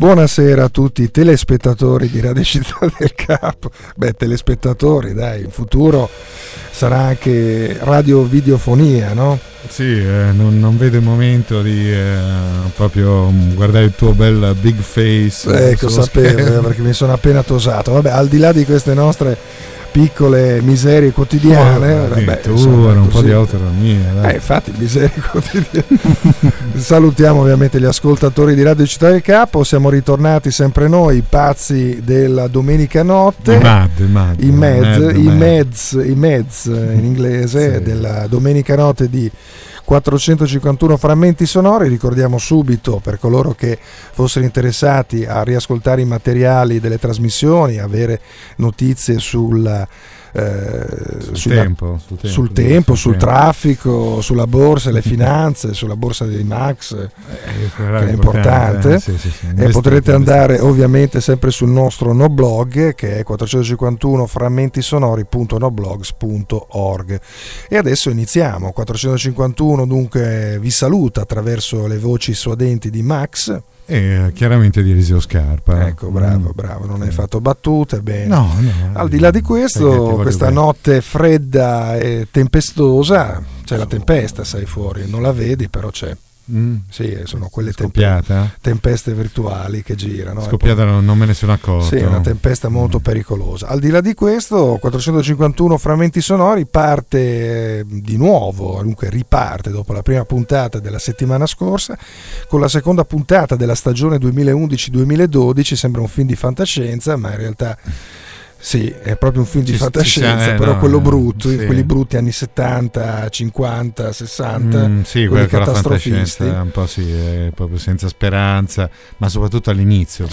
Buonasera a tutti i telespettatori di Radio Città del Capo. Telespettatori, dai, in futuro sarà anche radiovideofonia, no? Sì, non vedo il momento di proprio guardare il tuo bel big face. Ecco, sapevo, perché mi sono appena tosato. Vabbè, al di là di queste nostre piccole miserie quotidiane, insomma, un po' di autonomia, infatti miserie quotidiane. Salutiamo ovviamente gli ascoltatori di Radio Città del Capo. Siamo ritornati sempre noi, pazzi della domenica notte, i Meds in inglese, sì, della domenica notte di 451 frammenti sonori. Ricordiamo subito, per coloro che fossero interessati a riascoltare i materiali delle trasmissioni, avere notizie sul tempo, sul traffico, sulla borsa, le finanze, sulla borsa di Max, che è importante. Sì. E potrete andare ovviamente sempre sul nostro noblog, che è 451 frammentisonori.noblogs.org. E adesso iniziamo. 451 dunque vi saluta attraverso le voci suadenti di Max e chiaramente di Eliseo Scarpa. Ecco, bravo, non hai fatto battute, bene. No, al di là di questo, questa notte fredda e tempestosa, c'è la tempesta, sei fuori, non la vedi, però c'è. Sì, sono quelle tempeste virtuali che girano. Scoppiata, non me ne sono accorto. Sì, è una tempesta molto pericolosa. Al di là di questo, 451 frammenti sonori parte di nuovo, dunque riparte dopo la prima puntata della settimana scorsa con la seconda puntata della stagione 2011-2012. Sembra un film di fantascienza, ma in realtà sì, è proprio un film di fantascienza, però quello brutto, sì, quelli brutti anni 70, 50, 60, sì, quelli catastrofisti. Un po' sì, è proprio senza speranza, ma soprattutto all'inizio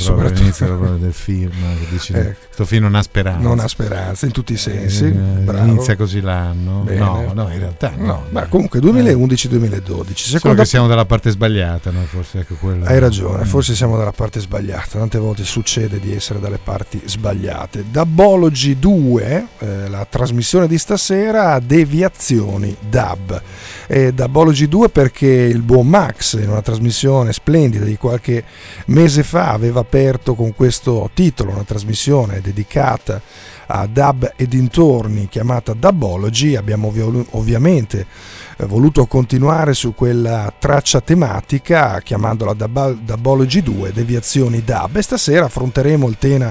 del film, che dici, questo film non ha speranza. Non ha speranza in tutti i sensi. Inizia così l'anno. No, in realtà no. Ma comunque 2011-2012. Solo che siamo dalla parte sbagliata, no? Forse ecco quello. Hai ragione, forse siamo dalla parte sbagliata. Tante volte succede di essere dalle parti sbagliate. Dabology 2, la trasmissione di stasera, deviazioni dub. Dabology 2 perché il buon Max, in una trasmissione splendida di qualche mese fa, aveva aperto con questo titolo una trasmissione dedicata a dub e dintorni chiamata Dabology. Abbiamo ovviamente voluto continuare su quella traccia tematica chiamandola Dabology 2, deviazioni dub, e stasera affronteremo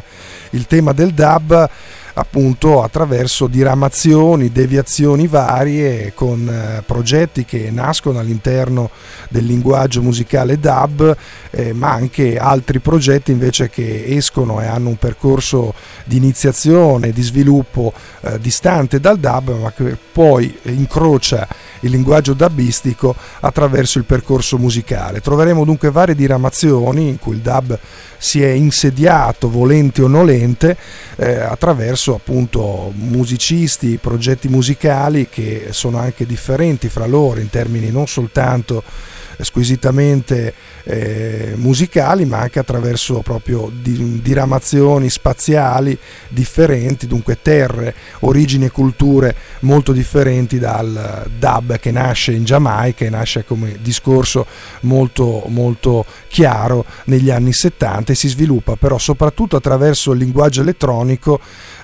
il tema del dub appunto attraverso diramazioni, deviazioni varie, con progetti che nascono all'interno del linguaggio musicale dub, ma anche altri progetti invece che escono e hanno un percorso di iniziazione, di sviluppo distante dal dub, ma che poi incrocia il linguaggio dubbistico attraverso il percorso musicale. Troveremo dunque varie diramazioni in cui il dub si è insediato, volente o nolente, attraverso appunto musicisti, progetti musicali che sono anche differenti fra loro in termini non soltanto squisitamente musicali, ma anche attraverso proprio diramazioni spaziali differenti, dunque terre, origini e culture molto differenti dal dub che nasce in Giamaica e nasce come discorso molto molto chiaro negli anni 70 e si sviluppa però soprattutto attraverso il linguaggio elettronico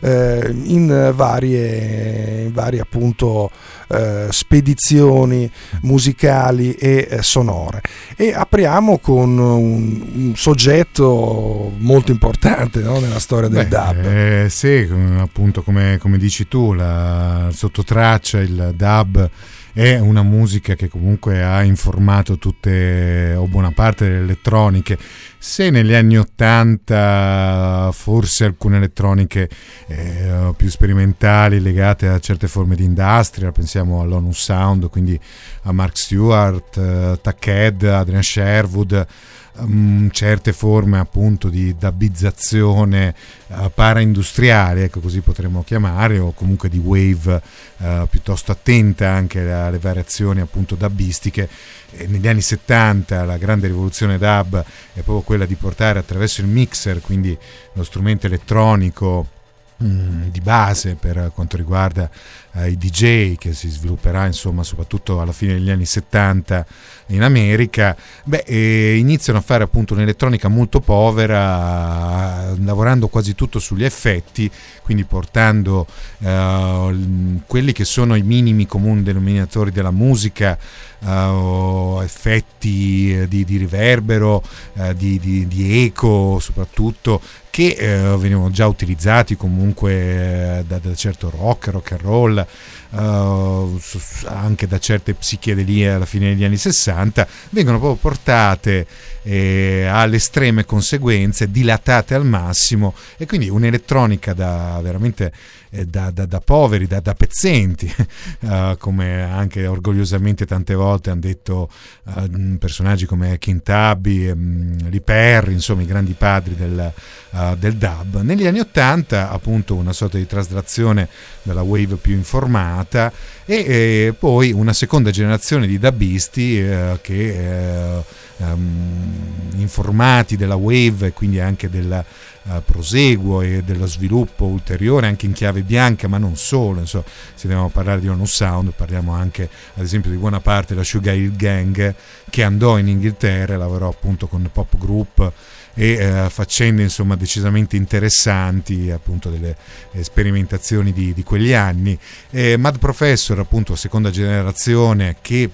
in varie appunto spedizioni musicali e sonore. E apriamo con un soggetto molto importante, no, nella storia del dub. Sì, appunto come dici tu, la sottotraccia, il dub è una musica che comunque ha informato tutte o buona parte delle elettroniche. Se negli anni 80 forse alcune elettroniche più sperimentali legate a certe forme di industrial, pensiamo all'Onus Sound, quindi a Mark Stewart, Tuckhead, Adrian Sherwood, certe forme appunto di dubbizzazione paraindustriale, ecco, così potremmo chiamare, o comunque di wave piuttosto attenta anche alle variazioni appunto dubbistiche. Negli anni 70 la grande rivoluzione dub è proprio quella di portare attraverso il mixer, quindi lo strumento elettronico di base per quanto riguarda i DJ, che si svilupperà insomma soprattutto alla fine degli anni 70 in America, iniziano a fare appunto un'elettronica molto povera, lavorando quasi tutto sugli effetti, quindi portando quelli che sono i minimi comuni denominatori della musica, effetti di riverbero, di eco soprattutto, che venivano già utilizzati comunque da certo rock and roll, anche da certe psichedelie alla fine degli anni 60, vengono proprio portate alle estreme conseguenze, dilatate al massimo, e quindi un'elettronica da veramente da poveri, da pezzenti, come anche orgogliosamente tante volte hanno detto personaggi come King Tubby, Lee Perry, insomma i grandi padri del dub. Negli anni 80 appunto una sorta di traslazione della wave più informata, e poi una seconda generazione di dubbisti che informati della wave e quindi anche del proseguo e dello sviluppo ulteriore anche in chiave bianca, ma non solo. Insomma, se dobbiamo parlare di Onu Sound, parliamo anche ad esempio di buona parte della Sugar Hill Gang, che andò in Inghilterra e lavorò appunto con pop group e faccende insomma decisamente interessanti, appunto delle sperimentazioni di quegli anni. Mad Professor, appunto seconda generazione, che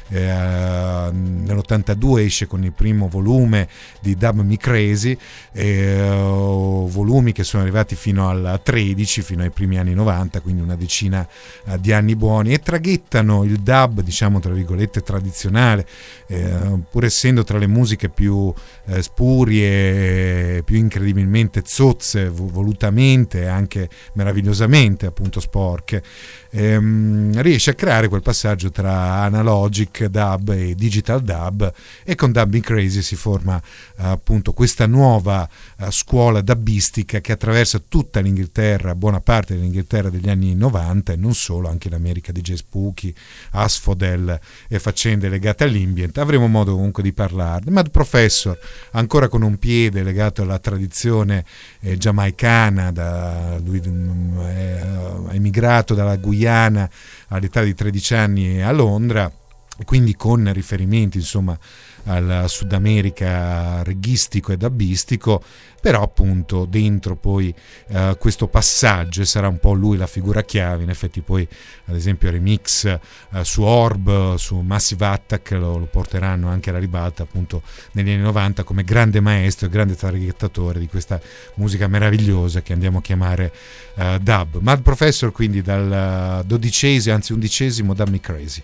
nell'82 esce con il primo volume di Dub Me Crazy, volumi che sono arrivati fino al 13, fino ai primi anni 90, quindi una decina di anni buoni, e traghettano il dub, diciamo tra virgolette tradizionale, pur essendo tra le musiche più spurie, più incredibilmente zozze, volutamente e anche meravigliosamente appunto sporche, riesce a creare quel passaggio tra analogic dub e digital dub, e con Dub Me Crazy si forma appunto questa nuova scuola dubbistica che attraversa tutta l'Inghilterra, buona parte dell'Inghilterra degli anni 90 e non solo, anche in America, DJ Spooky, Asphodel e faccende legate all'ambient. Avremo modo comunque di parlarne. Mad Professor ancora con un piede legato alla tradizione giamaicana, lui è emigrato dalla Guyana all'età di 13 anni a Londra, quindi con riferimenti insomma al Sud America reghistico e dubbistico, però appunto dentro poi questo passaggio, e sarà un po' lui la figura chiave. In effetti poi ad esempio remix su Orb, su Massive Attack lo porteranno anche alla ribalta appunto negli anni 90 come grande maestro e grande traghettatore di questa musica meravigliosa che andiamo a chiamare dub. Mad Professor quindi dal 12°, anzi 11° Dub Me Crazy.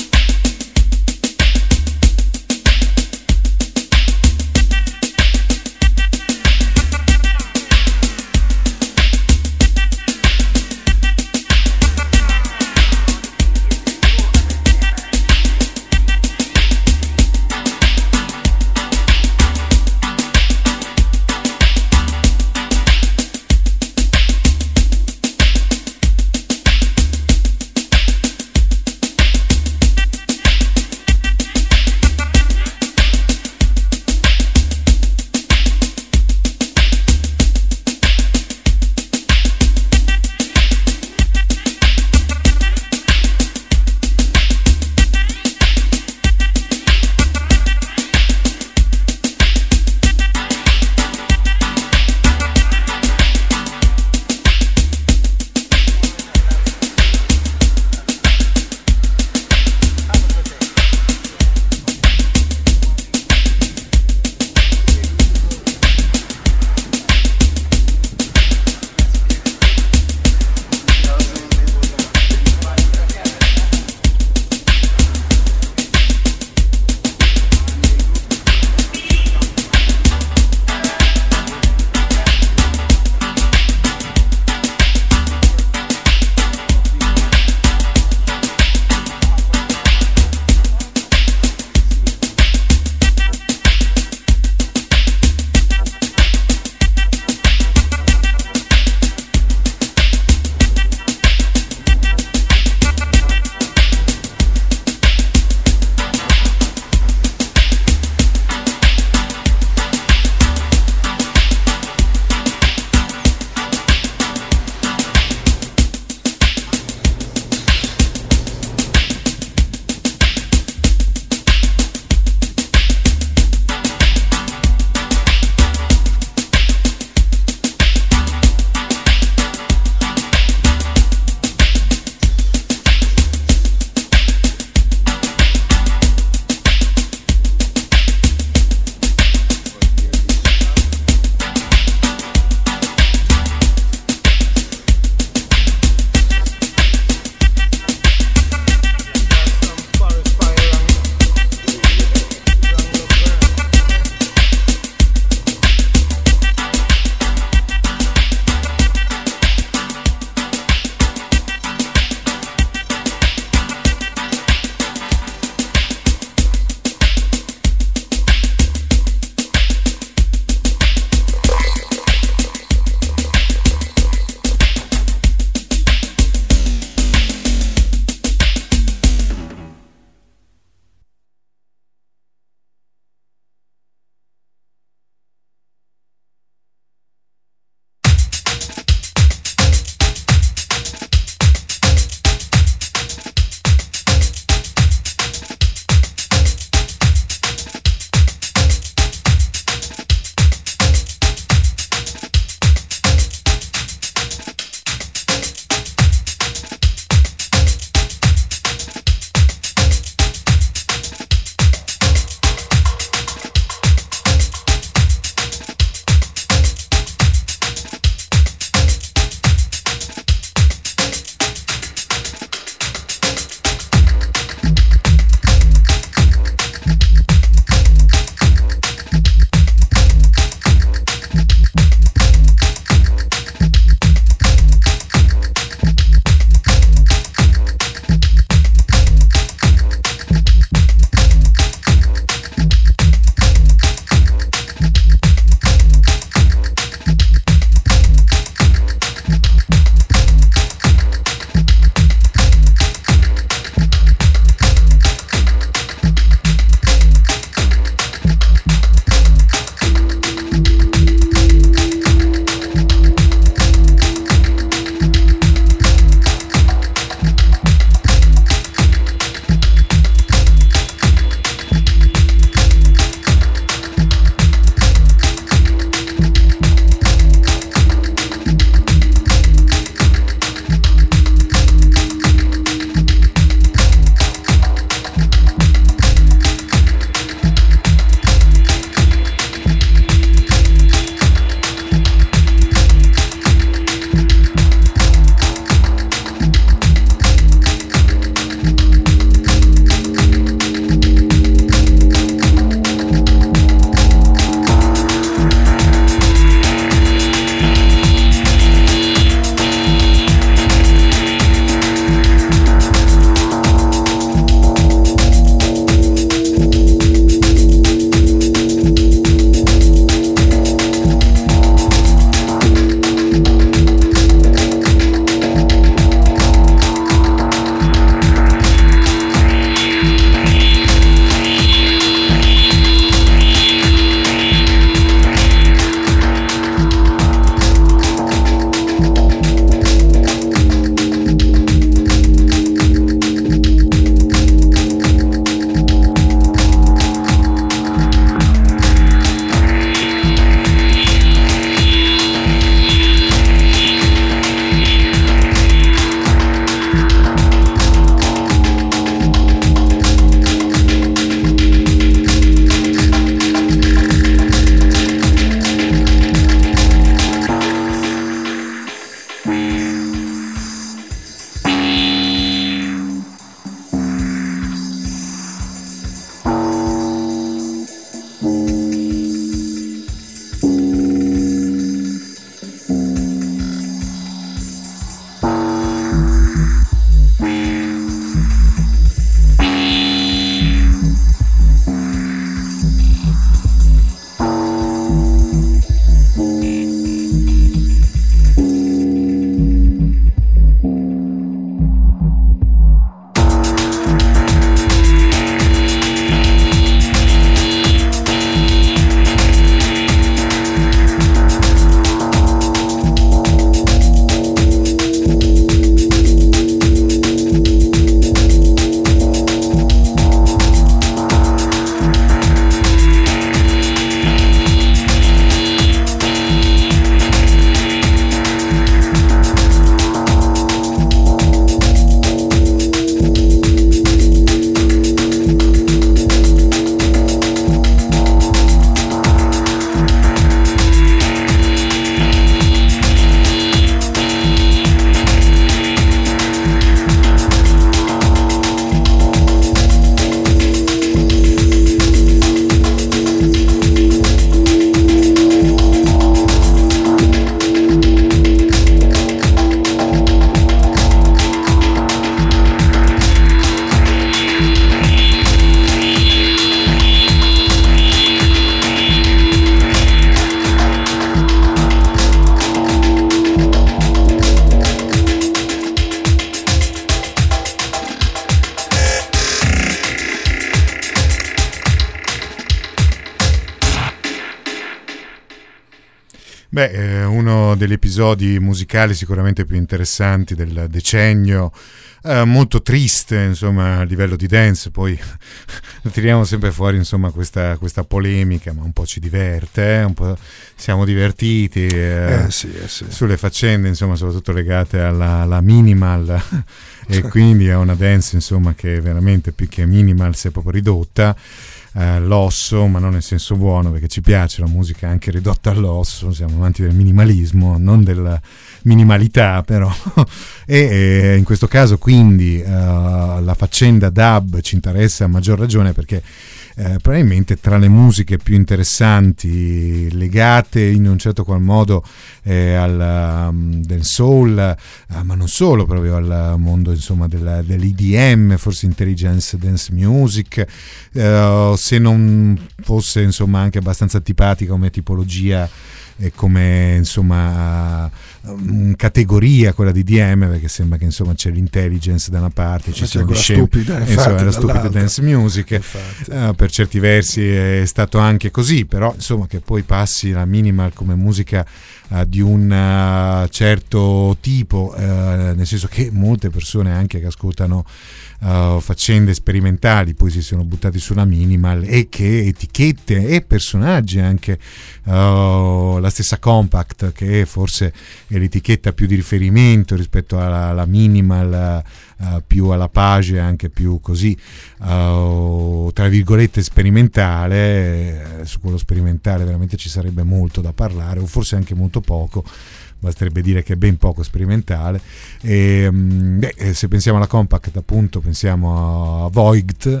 Uno degli episodi musicali sicuramente più interessanti del decennio, molto triste insomma a livello di dance, poi tiriamo sempre fuori insomma questa polemica, ma un po' ci diverte, un po' siamo divertiti sì. sulle faccende insomma soprattutto legate alla minimal e quindi a una dance insomma che veramente più che minimal si è proprio ridotta l'osso, ma non nel senso buono, perché ci piace la musica anche ridotta all'osso, siamo amanti del minimalismo, non della minimalità però e in questo caso quindi la faccenda dub ci interessa a maggior ragione perché probabilmente tra le musiche più interessanti legate in un certo qual modo del soul, ma non solo, proprio al mondo insomma dell'EDM, forse intelligence dance music, se non fosse insomma anche abbastanza antipatica come tipologia e come insomma categoria quella di EDM, perché sembra che insomma c'è l'intelligence da una parte, ci sono la stupida dance music, per certi versi è stato anche così, però insomma che poi passi la minimal come musica di un certo tipo, nel senso che molte persone anche che ascoltano faccende sperimentali poi si sono buttati sulla minimal, e che etichette e personaggi anche la stessa Compact, che forse è l'etichetta più di riferimento rispetto alla minimal, più alla page, anche più così tra virgolette sperimentale. Su quello sperimentale veramente ci sarebbe molto da parlare, o forse anche molto poco, basterebbe dire che è ben poco sperimentale. Se pensiamo alla Compact, appunto, pensiamo a Voigt,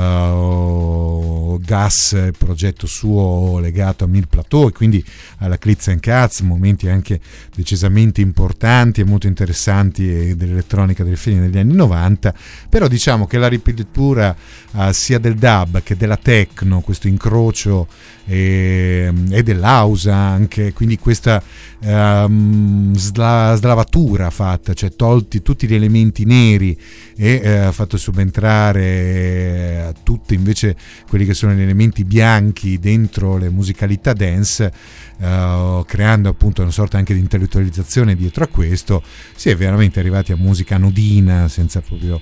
Gas, progetto suo legato a Mille Plateau, e quindi alla Klitz & Katz, momenti anche decisamente importanti e molto interessanti dell'elettronica del fine degli anni 90. Però diciamo che la ripetitura sia del dub che della techno, questo incrocio e dell'house anche, quindi questa slavatura fatta, cioè tolti tutti gli elementi neri e fatto subentrare tutti invece quelli che sono gli elementi bianchi dentro le musicalità dance, creando appunto una sorta anche di intellettualizzazione dietro a questo. Si è veramente arrivati a musica anodina, senza proprio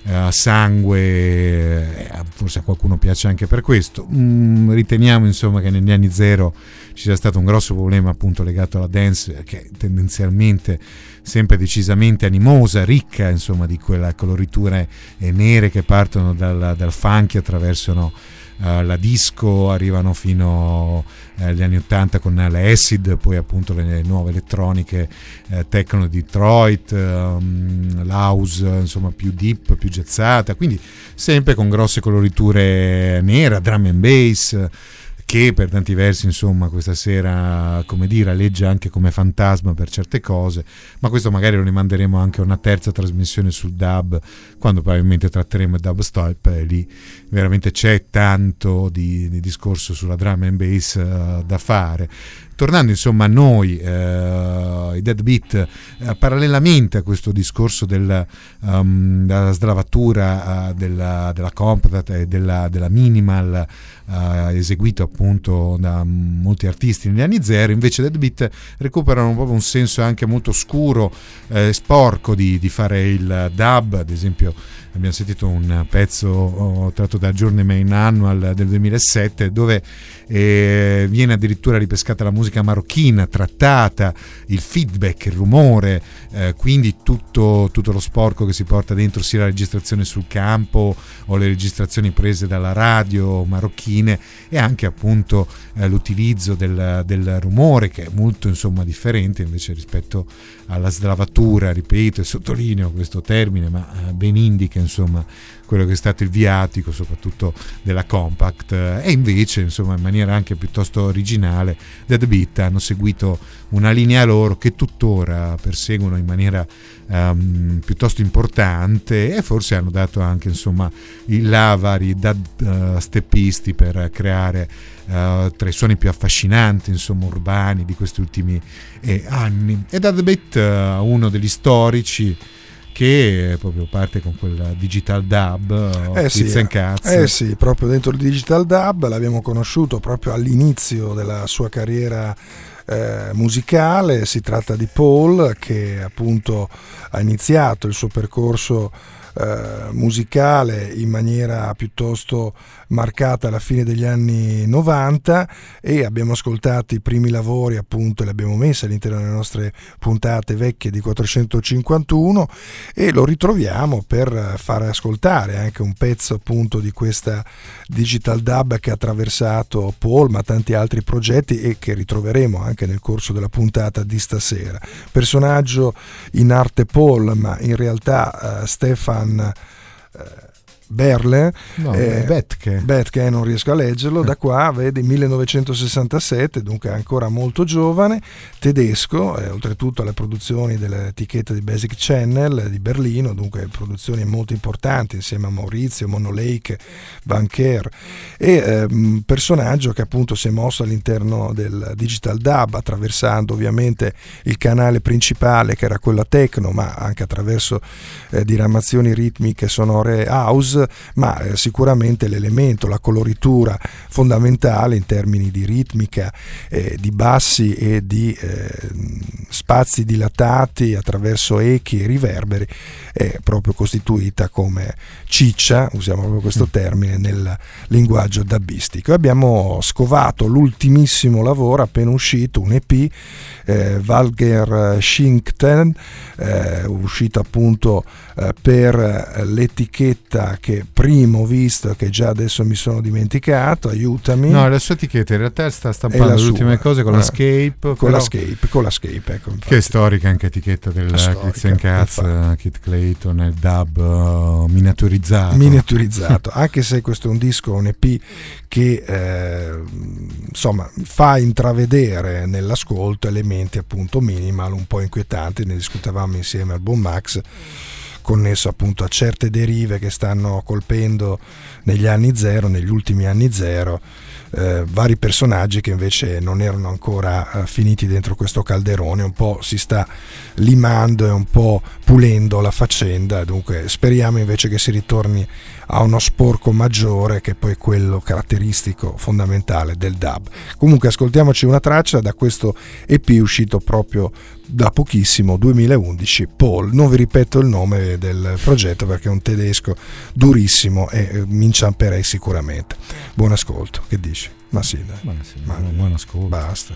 sangue, forse a qualcuno piace anche per questo. Riteniamo insomma che negli anni zero ci sia stato un grosso problema appunto legato alla dance, che è tendenzialmente sempre decisamente animosa, ricca insomma di quelle coloriture nere che partono dal funky, attraversano la disco, arrivano fino agli anni 80 con la acid, poi appunto le nuove elettroniche techno di Detroit, l'house insomma più deep, più jazzata, quindi sempre con grosse coloriture nera, drum and bass, che per tanti versi insomma questa sera, come dire, alleggia anche come fantasma per certe cose, ma questo magari lo rimanderemo anche a una terza trasmissione sul dub, quando probabilmente tratteremo il dubstep, e lì veramente c'è tanto di discorso sulla drum and bass da fare. Tornando insomma a noi, i Dead Beat, parallelamente a questo discorso della slavatura della compact e della minimal, eseguito appunto da molti artisti negli anni zero, invece Dead Beat recuperano proprio un senso anche molto scuro, sporco di fare il dub. Ad esempio abbiamo sentito un pezzo tratto da Journeyman Annual del 2007, dove viene addirittura ripescata la musica marocchina, trattata, il feedback, il rumore, quindi tutto lo sporco che si porta dentro, sia la registrazione sul campo o le registrazioni prese dalla radio marocchine, e anche appunto l'utilizzo del rumore, che è molto insomma differente invece rispetto alla slavatura, ripeto e sottolineo questo termine, ma ben indica insomma quello che è stato il viatico soprattutto della Compact. E invece insomma in maniera anche piuttosto originale Dead Beat hanno seguito una linea loro che tuttora perseguono in maniera piuttosto importante, e forse hanno dato anche insomma i vari steppisti per creare tra i suoni più affascinanti insomma urbani di questi ultimi anni. E Dead Beat, uno degli storici che proprio parte con quel digital dub, Klitz & Katz. Sì, proprio dentro il digital dub l'abbiamo conosciuto proprio all'inizio della sua carriera musicale. Si tratta di Paul, che appunto ha iniziato il suo percorso musicale in maniera piuttosto marcata alla fine degli anni 90, e abbiamo ascoltato i primi lavori, appunto, li abbiamo messi all'interno delle nostre puntate vecchie di 451, e lo ritroviamo per fare ascoltare anche un pezzo appunto di questa digital dub che ha attraversato Paul, ma tanti altri progetti, e che ritroveremo anche nel corso della puntata di stasera. Personaggio in arte Paul, ma in realtà Stefan Berle, Bethke, non riesco a leggerlo, da qua vedi 1967, dunque ancora molto giovane, tedesco, oltretutto alle produzioni dell'etichetta di Basic Channel di Berlino, dunque produzioni molto importanti insieme a Maurizio, Mono Lake, Banker, e personaggio che appunto si è mosso all'interno del digital dub, attraversando ovviamente il canale principale che era quello a techno, ma anche attraverso diramazioni ritmiche sonore house, ma sicuramente l'elemento, la coloritura fondamentale in termini di ritmica, di bassi e di spazi dilatati attraverso echi e riverberi, è proprio costituita come ciccia, usiamo proprio questo termine, nel linguaggio dubbistico. Abbiamo scovato l'ultimissimo lavoro appena uscito, un EP, Valger Schinkten, uscito appunto per l'etichetta che prima ho visto, che già adesso mi sono dimenticato, aiutami. No, la sua etichetta in realtà sta stampando le ultime cose con l'Escape, con l'Escape, ecco, infatti. Che è storica anche etichetta del Christian Katz, Kit Clayton, il dub miniaturizzato, anche se questo è un disco, un EP che insomma fa intravedere nell'ascolto elementi appunto minimal un po' inquietanti, ne discutevamo insieme al buon Max, connesso appunto a certe derive che stanno colpendo negli ultimi anni zero, vari personaggi che invece non erano ancora finiti dentro questo calderone, un po' si sta limando e un po' pulendo la faccenda, dunque speriamo invece che si ritorni a uno sporco maggiore, che è poi quello caratteristico fondamentale del dub. Comunque ascoltiamoci una traccia da questo EP uscito proprio da pochissimo, 2011, Paul. Non vi ripeto il nome del progetto perché è un tedesco durissimo e mi inciamperei sicuramente. Buon ascolto, che dici? Ma sì, dai. Buon ascolto. Basta.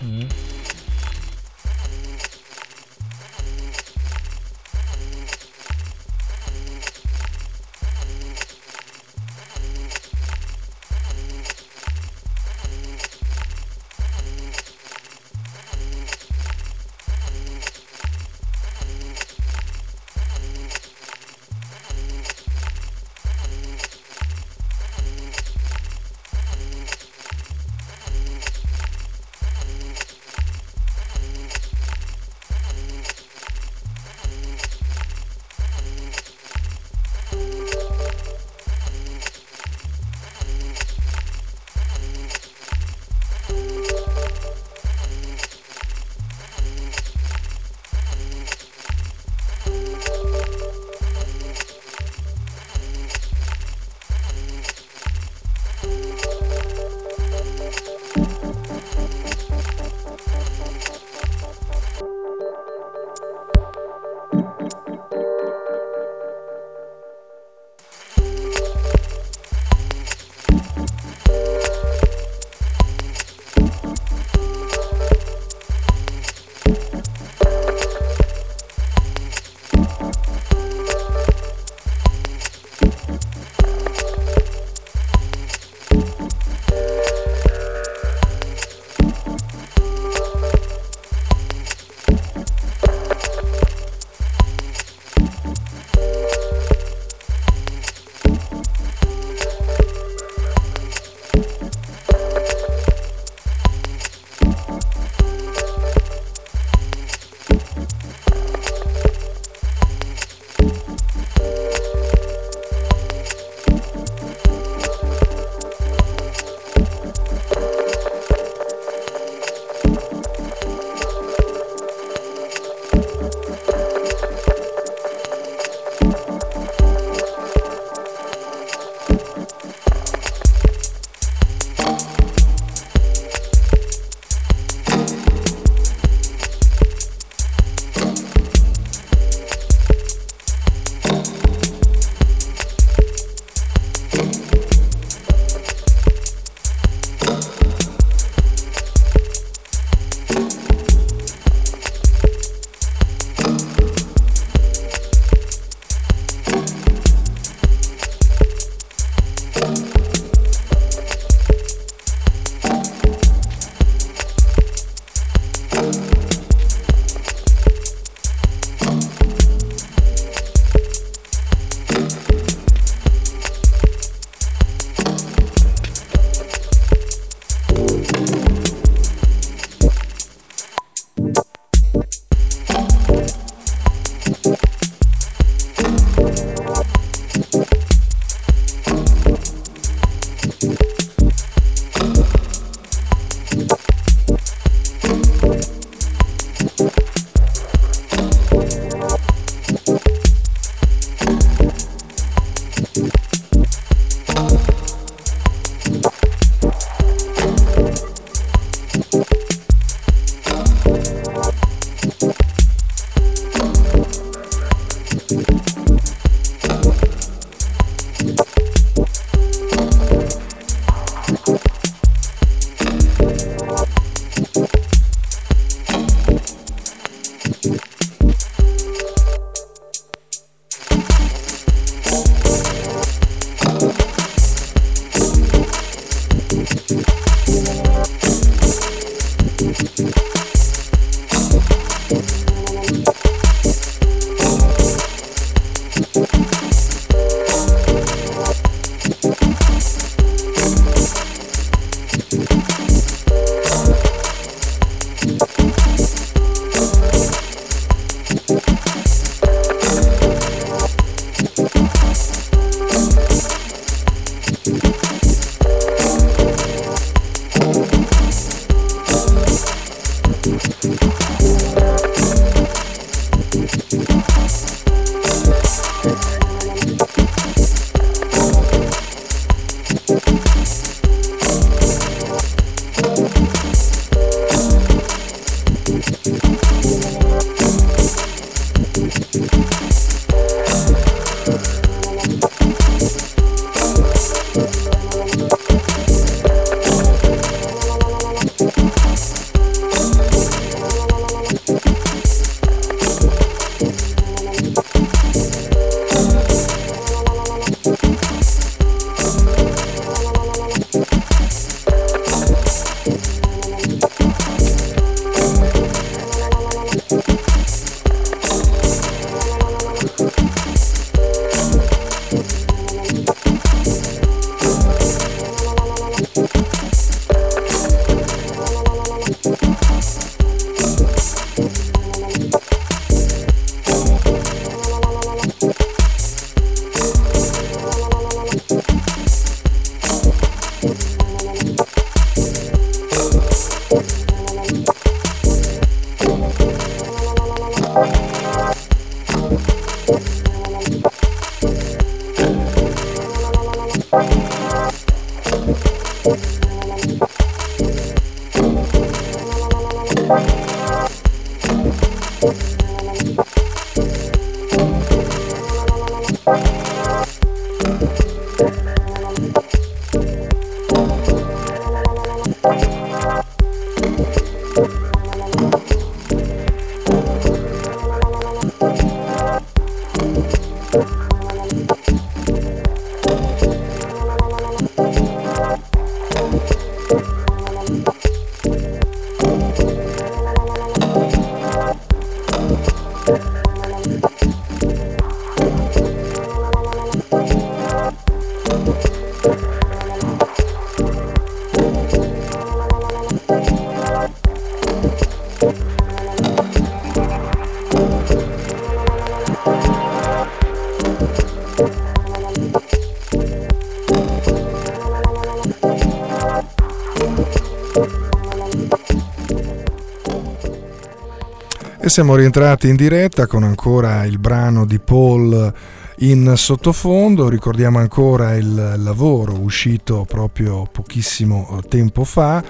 siamo rientrati in diretta con ancora il brano di Paul in sottofondo. Ricordiamo ancora il lavoro uscito proprio pochissimo tempo fa,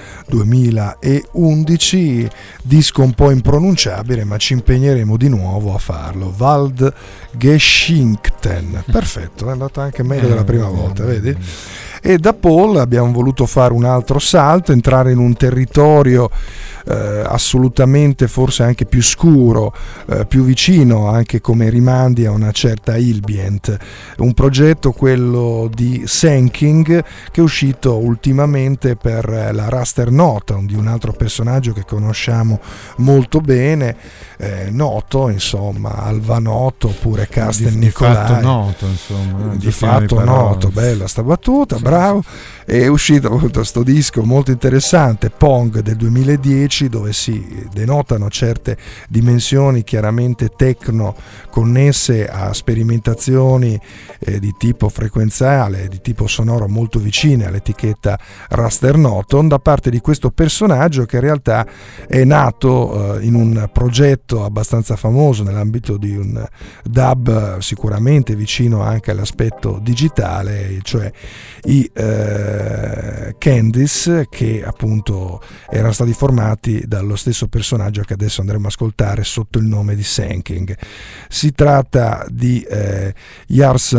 2011, disco un po' impronunciabile, ma ci impegneremo di nuovo a farlo. Waldgeschichten, perfetto, è andata anche meglio della prima volta, vedi? E da Paul abbiamo voluto fare un altro salto, entrare in un territorio assolutamente forse anche più scuro, più vicino anche come rimandi a una certa Ilbient, un progetto, quello di Senking, che è uscito ultimamente per la Raster Noton, di un altro personaggio che conosciamo molto bene, noto insomma, Alvanotto oppure Carsten Nicolai, di fatto noto, insomma, di fatto noto, bella sta battuta, sì, bravo. È uscito appunto sto disco molto interessante, Pong del 2010, dove si denotano certe dimensioni chiaramente techno connesse a sperimentazioni di tipo frequenziale, di tipo sonoro molto vicine all'etichetta Raster Noton da parte di questo personaggio, che in realtà è nato in un progetto abbastanza famoso nell'ambito di un dub sicuramente vicino anche all'aspetto digitale, cioè i Candice, che appunto erano stati formati dallo stesso personaggio che adesso andremo a ascoltare sotto il nome di Senking. Si tratta di Jens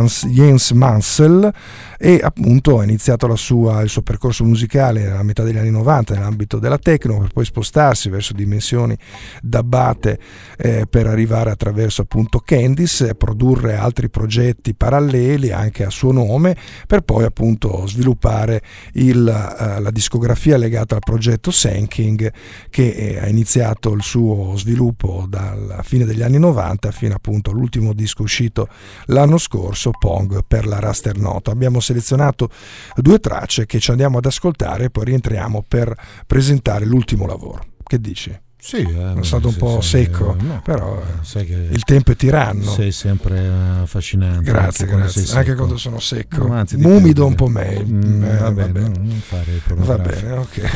Mansell, e appunto ha iniziato il suo percorso musicale nella metà degli anni 90 nell'ambito della techno, per poi spostarsi verso dimensioni dubbate per arrivare attraverso appunto Candice, produrre altri progetti paralleli anche a suo nome, per poi appunto sviluppare la discografia legata al progetto Senking, che ha iniziato il suo sviluppo dalla fine degli anni 90 fino appunto all'ultimo disco uscito l'anno scorso, Pong, per la Raster Noton. Abbiamo selezionato 2 tracce che ci andiamo ad ascoltare e poi rientriamo per presentare l'ultimo lavoro. Che dici? Sì, è stato un po' secco, no, però sai che il tempo è tiranno. Sei sempre affascinante. Grazie. Anche quando sono secco, no, anzi, umido un po' meglio. Va bene, non fare il Va bene, ok.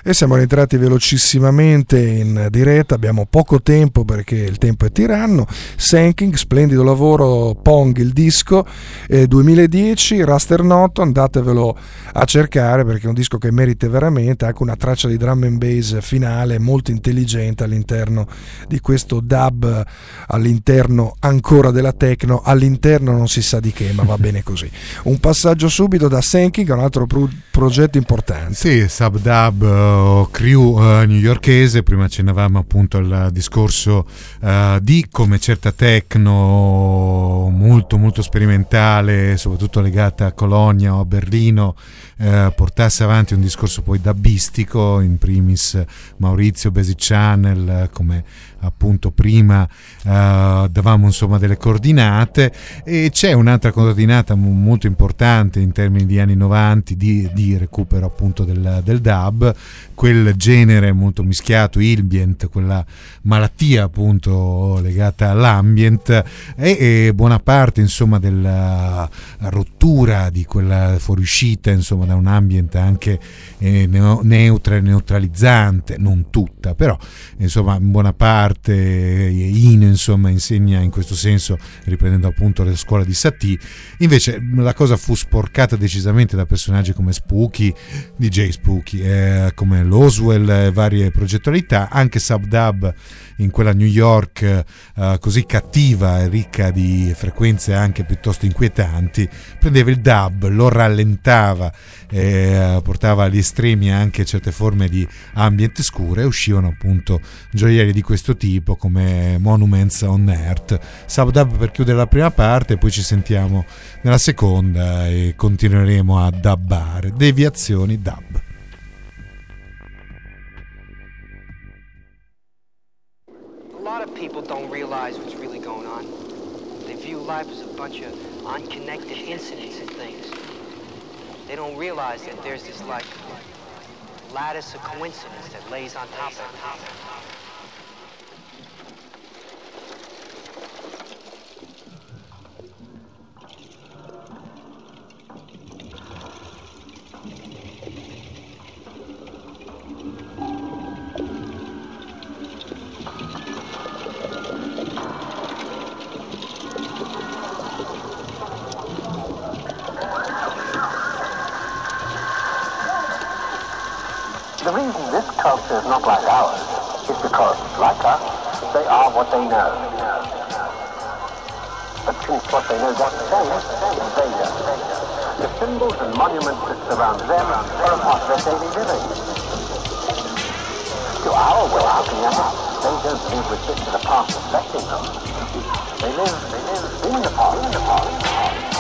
E siamo rientrati velocissimamente in diretta, abbiamo poco tempo perché il tempo è tiranno. Sanking, splendido lavoro, Pong il disco, 2010, Raster Noto, andatevelo a cercare perché è un disco che merita veramente, anche una traccia di drum and bass finale molto intelligente all'interno di questo dub, all'interno ancora della techno, all'interno non si sa di che, ma va bene così. Un passaggio subito da Sanking a un altro progetto importante. Sì, Subdub crew newyorkese. Prima accennavamo appunto al discorso di come certa techno molto molto sperimentale, soprattutto legata a Colonia o a Berlino, portasse avanti un discorso poi dubbistico, in primis Maurizio Basic Channel, come appunto prima davamo insomma delle coordinate, e c'è un'altra coordinata molto importante in termini di anni 90 di recupero appunto del dub, quel genere molto mischiato, ambient, quella malattia appunto legata all'ambient, e buona parte insomma della rottura di quella fuoriuscita insomma da un ambient anche neutra e neutralizzante, non tutta, però insomma in buona parte Ino insomma insegna in questo senso, riprendendo appunto la scuola di Satie. Invece la cosa fu sporcata decisamente da personaggi come Spooky, DJ Spooky, come Loswell, varie progettualità. Anche Subdub in quella New York così cattiva e ricca di frequenze anche piuttosto inquietanti, prendeva il dub, lo rallentava, portava agli estremi anche certe forme di ambient scure, e uscivano appunto gioielli di questo tipo come Monuments on Earth. Subdub per chiudere la prima parte, poi ci sentiamo nella seconda e continueremo a dubbare. Deviazioni dub. A lot of people don't realize what's really going on. They view life as a bunch of unconnected incidents and things. They don't realize that there's this like lattice of coincidence that lays on top of it. The reason this culture is not like ours is because, like us, they are what they know. But since what they know doesn't change, they don't. The symbols and monuments that surround them are a part of their daily living. To our way of looking at it, they don't live with bits of the past affecting them. They live in the past.